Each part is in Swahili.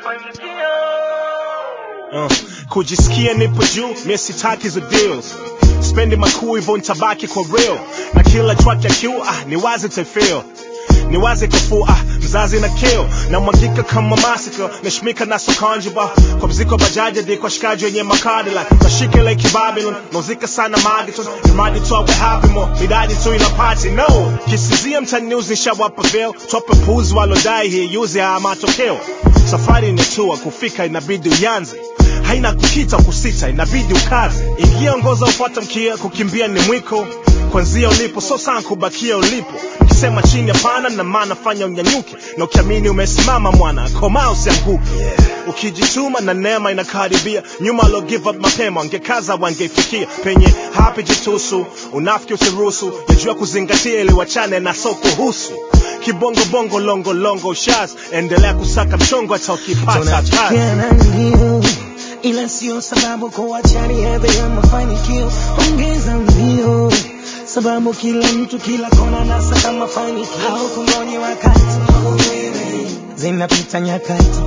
Kujisikia nipo juu, mimi sitaki hizo deals. Spendi makuu hivyo nitabaki kwa real. Na kila track ya Q, ni wazi tefeel. Ni wazi kufua, mzazi na kill. Na mwagika kama massacre, nashmika na sokanjiba. Kwa mziko bajaji di kwa shikaji wenye makadi like nashike like Babylon, nozika sana magiton. Imadi tu awe happy mo, midadi tu ina party, no. Kisizia mtani news nishawapa veil. Tope puzi walodai hii yuzi haa matokeo. Safari inetua kufika inabidi uyanzi. Haina kukita kusita, inabidi ukazi. Ingia ngoza upata mkia, kukimbia ni mwiko. Kwanzia ulipo, so sana kubakia ulipo. Ukisema chini hapana na maana fanya unyanyuke. Na ukiamini umesimama mwana, koma usianguke. Ukijituma na neema inakaribia. Nyuma alo give up mapema, wangekaza wangefikia. Penye hapi jitusu, unafiki usiruhusu. Yajua kuzingatia ili wachane na soko husu. Kibongo bongo longo longo shaz. Endelea kusaka mchongo hata ukipata kazi. Ila sio sababu kuachani hedhi ya mafanikio. Ongeza mbio, sababu kila mtu kila kona nasaka mafanikio. Haukungoji wakati, zinapita nyakati,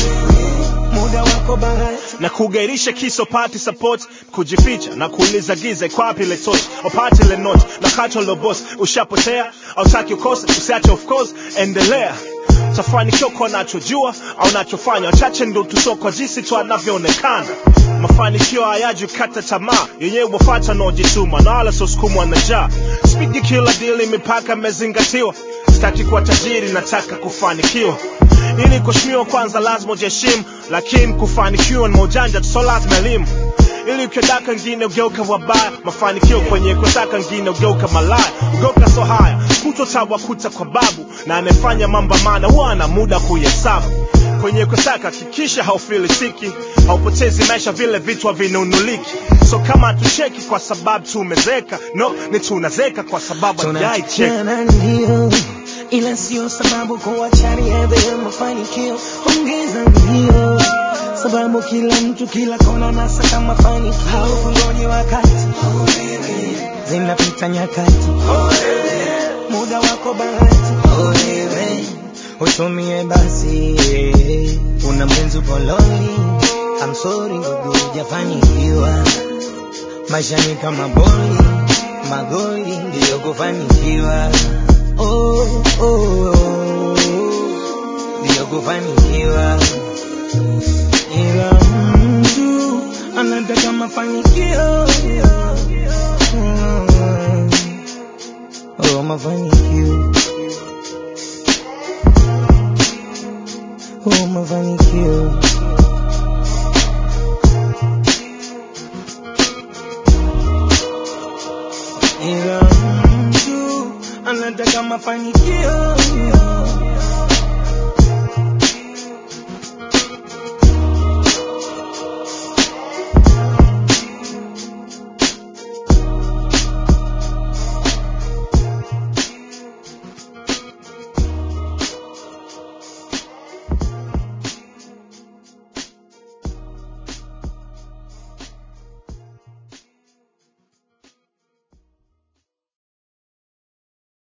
muda wako bahati. Na kugairisha kiso party support. Kujificha na kuuliza giza kwa wapi ile torch. Opati ile note na kacho lo boss. Ushapotea, hautaki ukose, usiache of course. Endelea, tafanikiwa kwa nachojua au nachofanya. Wachache ndo tusoko jinsi tu anavyoonekana. Mafanikio hayaji kata tamaa, yenyewe wafata no jituma na wala sosukumwa na njaa. Speedy kila deal mipaka mezingatiwa. Sitaki kuwa tajiri, nataka kufanikiwa. Ili kuheshimiwa kwanza lazima ujiheshimu. Lakini kufanikiwa ni ujanja tu, so lazima elimu. Ili ukiodaka ngine ugeuka wabaya. Mafanikio kwenye kutaka ngine ugeuka malaya. Ugeuka so haya, kutotawa kuta kwa babu. Na anefanya mamba maana huwa ana muda kuhesabu. Kwenye kutaka kikisha haufilisiki. Haupotezi maisha vile vitu havinunuliki. So kama tucheki kwa sababu tumezeka, no, ni tunazeka kwa sababu hatujai cheki. Ila sio sababu kuachani hedhi ya mafanikio. Ongeza mbio, sababu kila mtu kila kona nasaka mafanikio. Haukungoji wakati, zinapita nyakati, muda wako bahati. Utumie basi, una mwenzi poloni. I'm sorry ndugu hujafanikiwa. Maisha ni kama boli, magoli ndiyo kufanikiwa. Ndiyo kufanikiwa. Ila mtu anataka mafanikio. Mafanikio, mafanikio. Ila mtu anataka mafanikio.